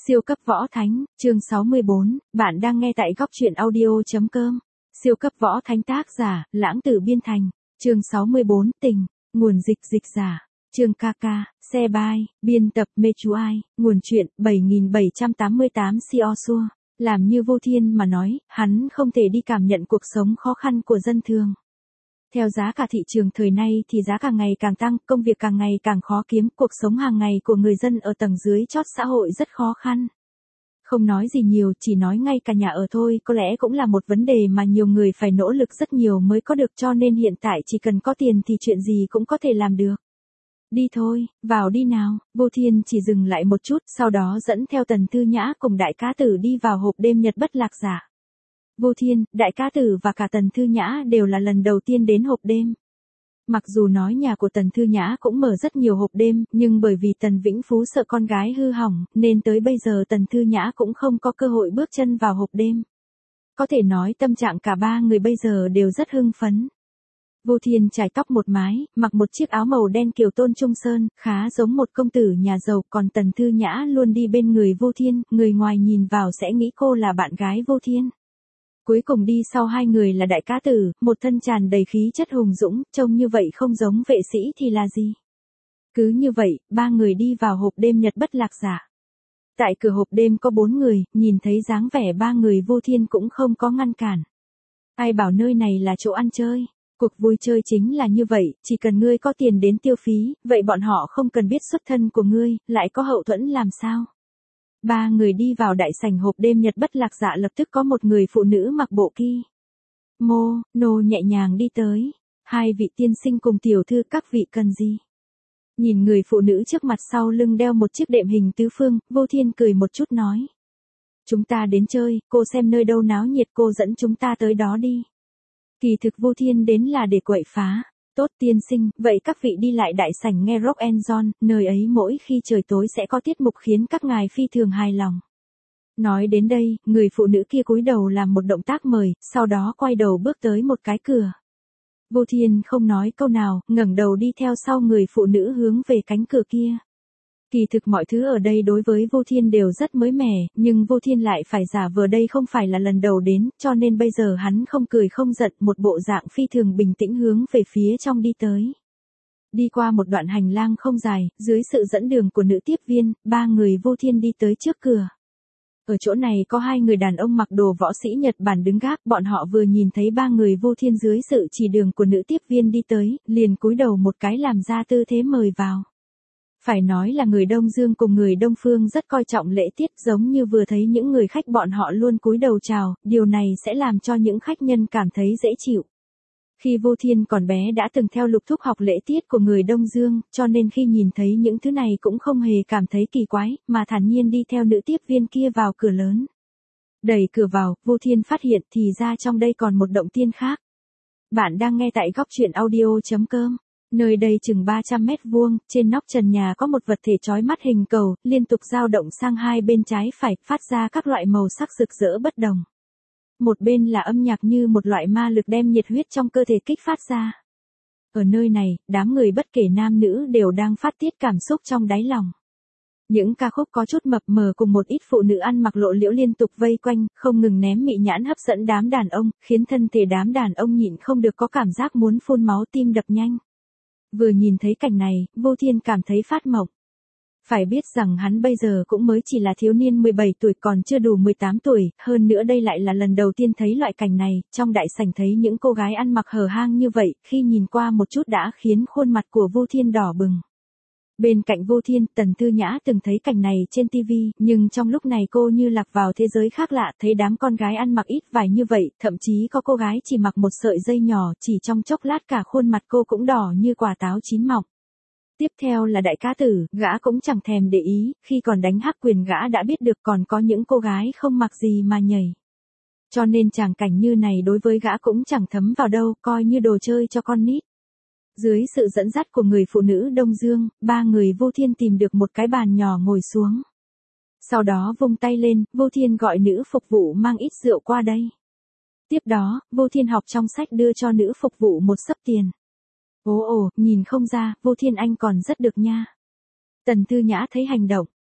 Siêu cấp võ thánh, chương 64, bạn đang nghe tại góc truyện audio.com. Siêu cấp võ thánh tác giả, Lãng Tử Biên Thành, chương 64, tình, nguồn dịch giả, chương KK, xe bay, biên tập Mê Chú Ai, nguồn truyện 7788 Siosua. Làm như Vô Thiên mà nói, hắn không thể đi cảm nhận cuộc sống khó khăn của dân thường. Theo giá cả thị trường thời nay thì giá càng ngày càng tăng, công việc càng ngày càng khó kiếm, cuộc sống hàng ngày của người dân ở tầng dưới chót xã hội rất khó khăn. Không nói gì nhiều, chỉ nói ngay cả nhà ở thôi, có lẽ cũng là một vấn đề mà nhiều người phải nỗ lực rất nhiều mới có được, cho nên hiện tại chỉ cần có tiền thì chuyện gì cũng có thể làm được. Đi thôi, vào đi nào. Vô Thiên chỉ dừng lại một chút, sau đó dẫn theo Tần Thư Nhã cùng Đại Cá Tử đi vào hộp đêm Nhật Bất Lạc Giả. Vô Thiên, Đại Cá Tử và cả Tần Thư Nhã đều là lần đầu tiên đến hộp đêm. Mặc dù nói nhà của Tần Thư Nhã cũng mở rất nhiều hộp đêm, nhưng bởi vì Tần Vĩnh Phú sợ con gái hư hỏng, nên tới bây giờ Tần Thư Nhã cũng không có cơ hội bước chân vào hộp đêm. Có thể nói tâm trạng cả ba người bây giờ đều rất hưng phấn. Vô Thiên chải tóc một mái, mặc một chiếc áo màu đen kiểu Tôn Trung Sơn, khá giống một công tử nhà giàu, còn Tần Thư Nhã luôn đi bên người Vô Thiên, người ngoài nhìn vào sẽ nghĩ cô là bạn gái Vô Thiên. Cuối cùng đi sau hai người là Đại Cá Tử, một thân tràn đầy khí chất hùng dũng, trông như vậy không giống vệ sĩ thì là gì. Cứ như vậy, ba người đi vào hộp đêm Nhật Bất Lạc Giả. Tại cửa hộp đêm có 4 người, nhìn thấy dáng vẻ ba người Vô Thiên cũng không có ngăn cản. Ai bảo nơi này là chỗ ăn chơi, cuộc vui chơi chính là như vậy, chỉ cần ngươi có tiền đến tiêu phí, vậy bọn họ không cần biết xuất thân của ngươi, lại có hậu thuẫn làm sao. Ba người đi vào đại sảnh hộp đêm Nhật Bất Lạc Giả, lập tức có một người phụ nữ mặc bộ nô nhẹ nhàng đi tới. Hai vị tiên sinh cùng tiểu thư, các vị cần gì? Nhìn người phụ nữ trước mặt sau lưng đeo một chiếc đệm hình tứ phương, Vô Thiên cười một chút nói. Chúng ta đến chơi, cô xem nơi đâu náo nhiệt cô dẫn chúng ta tới đó đi. Kỳ thực Vô Thiên đến là để quậy phá. Tốt tiên sinh, vậy các vị đi lại đại sảnh nghe Rock and Roll, nơi ấy mỗi khi trời tối sẽ có tiết mục khiến các ngài phi thường hài lòng. Nói đến đây, người phụ nữ kia cúi đầu làm một động tác mời, sau đó quay đầu bước tới một cái cửa. Vô Thiên không nói câu nào, ngẩng đầu đi theo sau người phụ nữ hướng về cánh cửa kia. Kỳ thực mọi thứ ở đây đối với Vô Thiên đều rất mới mẻ, nhưng Vô Thiên lại phải giả vờ đây không phải là lần đầu đến, cho nên bây giờ hắn không cười không giận, một bộ dạng phi thường bình tĩnh hướng về phía trong đi tới. Đi qua một đoạn hành lang không dài, dưới sự dẫn đường của nữ tiếp viên, ba người Vô Thiên đi tới trước cửa. Ở chỗ này có hai người đàn ông mặc đồ võ sĩ Nhật Bản đứng gác, bọn họ vừa nhìn thấy ba người Vô Thiên dưới sự chỉ đường của nữ tiếp viên đi tới, liền cúi đầu một cái làm ra tư thế mời vào. Phải nói là người Đông Dương cùng người Đông Phương rất coi trọng lễ tiết, giống như vừa thấy những người khách bọn họ luôn cúi đầu chào, điều này sẽ làm cho những khách nhân cảm thấy dễ chịu. Khi Vô Thiên còn bé đã từng theo Lục Thúc học lễ tiết của người Đông Dương, cho nên khi nhìn thấy những thứ này cũng không hề cảm thấy kỳ quái, mà thản nhiên đi theo nữ tiếp viên kia vào cửa lớn. Đẩy cửa vào, Vô Thiên phát hiện thì ra trong đây còn một động tiên khác. Bạn đang nghe tại góc truyện audio.com. Nơi đây chừng 300 mét vuông, trên nóc trần nhà có một vật thể chói mắt hình cầu, liên tục dao động sang hai bên trái phải, phát ra các loại màu sắc rực rỡ bất đồng. Một bên là âm nhạc như một loại ma lực đem nhiệt huyết trong cơ thể kích phát ra. Ở nơi này, đám người bất kể nam nữ đều đang phát tiết cảm xúc trong đáy lòng. Những ca khúc có chút mập mờ cùng một ít phụ nữ ăn mặc lộ liễu liên tục vây quanh, không ngừng ném mị nhãn hấp dẫn đám đàn ông, khiến thân thể đám đàn ông nhịn không được có cảm giác muốn phun máu, tim đập nhanh. Vừa nhìn thấy cảnh này, Vô Thiên cảm thấy phát mộng. Phải biết rằng hắn bây giờ cũng mới chỉ là thiếu niên 17 tuổi, còn chưa đủ 18 tuổi, hơn nữa đây lại là lần đầu tiên thấy loại cảnh này, trong đại sảnh thấy những cô gái ăn mặc hở hang như vậy, khi nhìn qua một chút đã khiến khuôn mặt của Vô Thiên đỏ bừng. Bên cạnh Vô Thiên, Tần Thư Nhã từng thấy cảnh này trên TV, nhưng trong lúc này cô như lạc vào thế giới khác lạ, thấy đám con gái ăn mặc ít vải như vậy, thậm chí có cô gái chỉ mặc một sợi dây nhỏ, chỉ trong chốc lát cả khuôn mặt cô cũng đỏ như quả táo chín mọng. Tiếp theo là Đại Cá Tử, gã cũng chẳng thèm để ý, khi còn đánh hắc quyền gã đã biết được còn có những cô gái không mặc gì mà nhảy. Cho nên tràng cảnh như này đối với gã cũng chẳng thấm vào đâu, coi như đồ chơi cho con nít. Dưới sự dẫn dắt của người phụ nữ Đông Dương, ba người Vô Thiên tìm được một cái bàn nhỏ ngồi xuống. Sau đó vung tay lên, Vô Thiên gọi nữ phục vụ mang ít rượu qua đây. Tiếp đó, Vô Thiên học trong sách đưa cho nữ phục vụ một xấp tiền. Nhìn không ra, Vô Thiên anh còn rất được nha. Tần Thư Nhã thấy hành động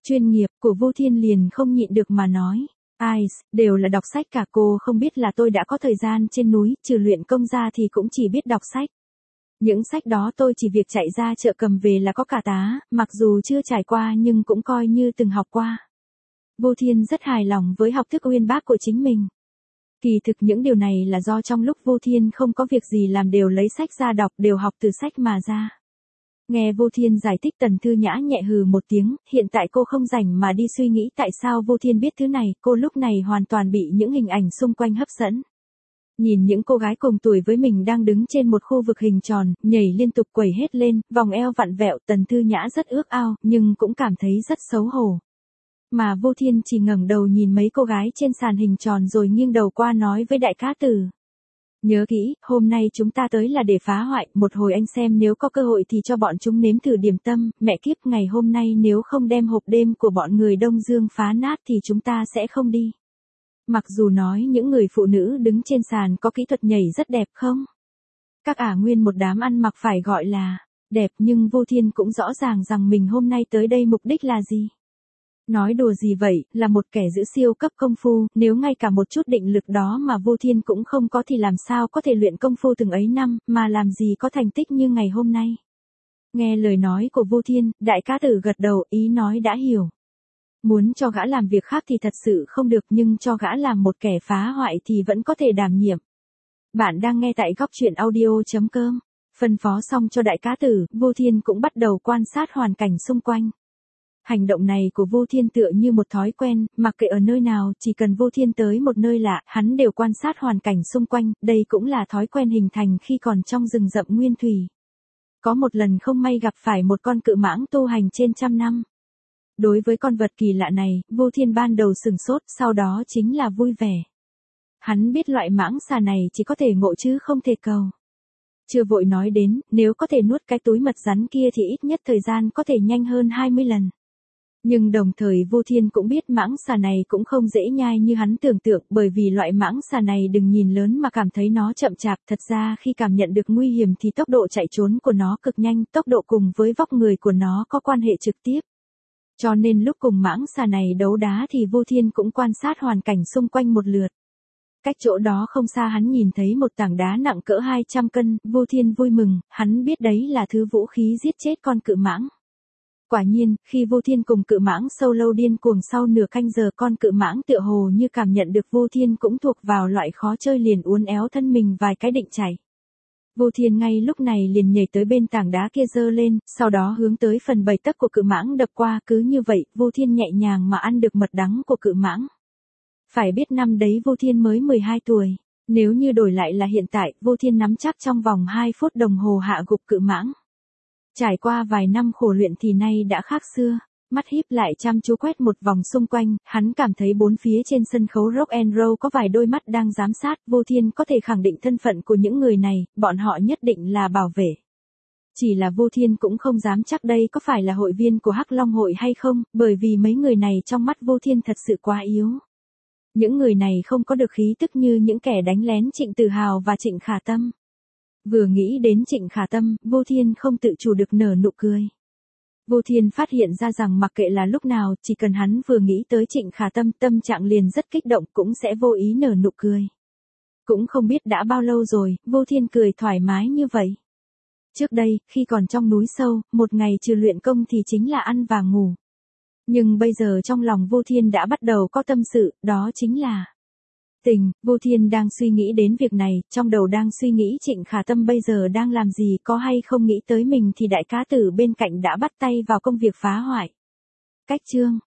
Chuyên nghiệp của Vu Thiên liền không nhịn được mà nói. Ai, đều là đọc sách cả, cô không biết là tôi đã có thời gian trên núi, trừ luyện công ra thì cũng chỉ biết đọc sách. Những sách đó tôi chỉ việc chạy ra chợ cầm về là có cả tá, mặc dù chưa trải qua nhưng cũng coi như từng học qua. Vu Thiên rất hài lòng với học thức uyên bác của chính mình. Kỳ thực những điều này là do trong lúc Vu Thiên không có việc gì làm đều lấy sách ra đọc, đều học từ sách mà ra. Nghe Vu Thiên giải thích, Tần Thư Nhã nhẹ hừ một tiếng, hiện tại cô không rảnh mà đi suy nghĩ tại sao Vu Thiên biết thứ này, cô lúc này hoàn toàn bị những hình ảnh xung quanh hấp dẫn. Nhìn những cô gái cùng tuổi với mình đang đứng trên một khu vực hình tròn, nhảy liên tục quẩy hết lên, vòng eo vặn vẹo, Tần Thư Nhã rất ước ao, nhưng cũng cảm thấy rất xấu hổ. Mà Vu Thiên chỉ ngẩng đầu nhìn mấy cô gái trên sàn hình tròn rồi nghiêng đầu qua nói với Đại Cá Tử. Nhớ kỹ, hôm nay chúng ta tới là để phá hoại, một hồi anh xem nếu có cơ hội thì cho bọn chúng nếm thử điểm tâm, mẹ kiếp, ngày hôm nay nếu không đem hộp đêm của bọn người Đông Dương phá nát thì chúng ta sẽ không đi. Mặc dù nói những người phụ nữ đứng trên sàn có kỹ thuật nhảy rất đẹp không? Các ả nguyên một đám ăn mặc phải gọi là đẹp, nhưng Vu Thiên cũng rõ ràng rằng mình hôm nay tới đây mục đích là gì. Nói đùa gì vậy, là một kẻ giữ siêu cấp công phu, nếu ngay cả một chút định lực đó mà Vu Thiên cũng không có thì làm sao có thể luyện công phu từng ấy năm, mà làm gì có thành tích như ngày hôm nay. Nghe lời nói của Vu Thiên, Đại Cá Tử gật đầu, ý nói đã hiểu. Muốn cho gã làm việc khác thì thật sự không được, nhưng cho gã làm một kẻ phá hoại thì vẫn có thể đảm nhiệm. Bạn đang nghe tại góc truyện audio.com. Phân phó xong cho Đại Cá Tử, Vu Thiên cũng bắt đầu quan sát hoàn cảnh xung quanh. Hành động này của Vu Thiên tựa như một thói quen, mặc kệ ở nơi nào, chỉ cần Vu Thiên tới một nơi lạ, hắn đều quan sát hoàn cảnh xung quanh, đây cũng là thói quen hình thành khi còn trong rừng rậm nguyên thủy. Có một lần không may gặp phải một con cự mãng tu hành trên 100 năm. Đối với con vật kỳ lạ này, Vu Thiên ban đầu sửng sốt, sau đó chính là vui vẻ. Hắn biết loại mãng xà này chỉ có thể ngộ chứ không thể cầu. Chưa vội nói đến, nếu có thể nuốt cái túi mật rắn kia thì ít nhất thời gian có thể nhanh hơn 20 lần. Nhưng đồng thời Vu Thiên cũng biết mãng xà này cũng không dễ nhai như hắn tưởng tượng, bởi vì loại mãng xà này đừng nhìn lớn mà cảm thấy nó chậm chạp, thật ra khi cảm nhận được nguy hiểm thì tốc độ chạy trốn của nó cực nhanh, tốc độ cùng với vóc người của nó có quan hệ trực tiếp. Cho nên lúc cùng mãng xà này đấu đá thì Vu Thiên cũng quan sát hoàn cảnh xung quanh một lượt. Cách chỗ đó không xa hắn nhìn thấy một tảng đá nặng cỡ 200 cân, Vu Thiên vui mừng, hắn biết đấy là thứ vũ khí giết chết con cự mãng. Quả nhiên, khi Vu Thiên cùng cự mãng solo điên cuồng sau nửa canh giờ, con cự mãng tựa hồ như cảm nhận được Vu Thiên cũng thuộc vào loại khó chơi, liền uốn éo thân mình vài cái định chạy. Vu Thiên ngay lúc này liền nhảy tới bên tảng đá kia giơ lên, sau đó hướng tới phần bầy tấc của cự mãng đập qua, cứ như vậy, Vu Thiên nhẹ nhàng mà ăn được mật đắng của cự mãng. Phải biết năm đấy Vu Thiên mới 12 tuổi, nếu như đổi lại là hiện tại, Vu Thiên nắm chắc trong vòng 2 phút đồng hồ hạ gục cự mãng. Trải qua vài năm khổ luyện thì nay đã khác xưa. Mắt híp lại chăm chú quét một vòng xung quanh, hắn cảm thấy bốn phía trên sân khấu rock and roll có vài đôi mắt đang giám sát, Vu Thiên có thể khẳng định thân phận của những người này, bọn họ nhất định là bảo vệ. Chỉ là Vu Thiên cũng không dám chắc đây có phải là hội viên của Hắc Long hội hay không, bởi vì mấy người này trong mắt Vu Thiên thật sự quá yếu. Những người này không có được khí tức như những kẻ đánh lén Trịnh Tử Hào và Trịnh Khả Tâm. Vừa nghĩ đến Trịnh Khả Tâm, Vu Thiên không tự chủ được nở nụ cười. Vu Thiên phát hiện ra rằng mặc kệ là lúc nào, chỉ cần hắn vừa nghĩ tới Trịnh Khả Tâm, tâm trạng liền rất kích động, cũng sẽ vô ý nở nụ cười. Cũng không biết đã bao lâu rồi, Vu Thiên cười thoải mái như vậy. Trước đây, khi còn trong núi sâu, một ngày trừ luyện công thì chính là ăn và ngủ. Nhưng bây giờ trong lòng Vu Thiên đã bắt đầu có tâm sự, đó chính là tình. Vu Thiên đang suy nghĩ đến việc này, trong đầu đang suy nghĩ Trịnh Khả Tâm bây giờ đang làm gì, có hay không nghĩ tới mình thì Đại Cá Tử bên cạnh đã bắt tay vào công việc phá hoại. Cách chương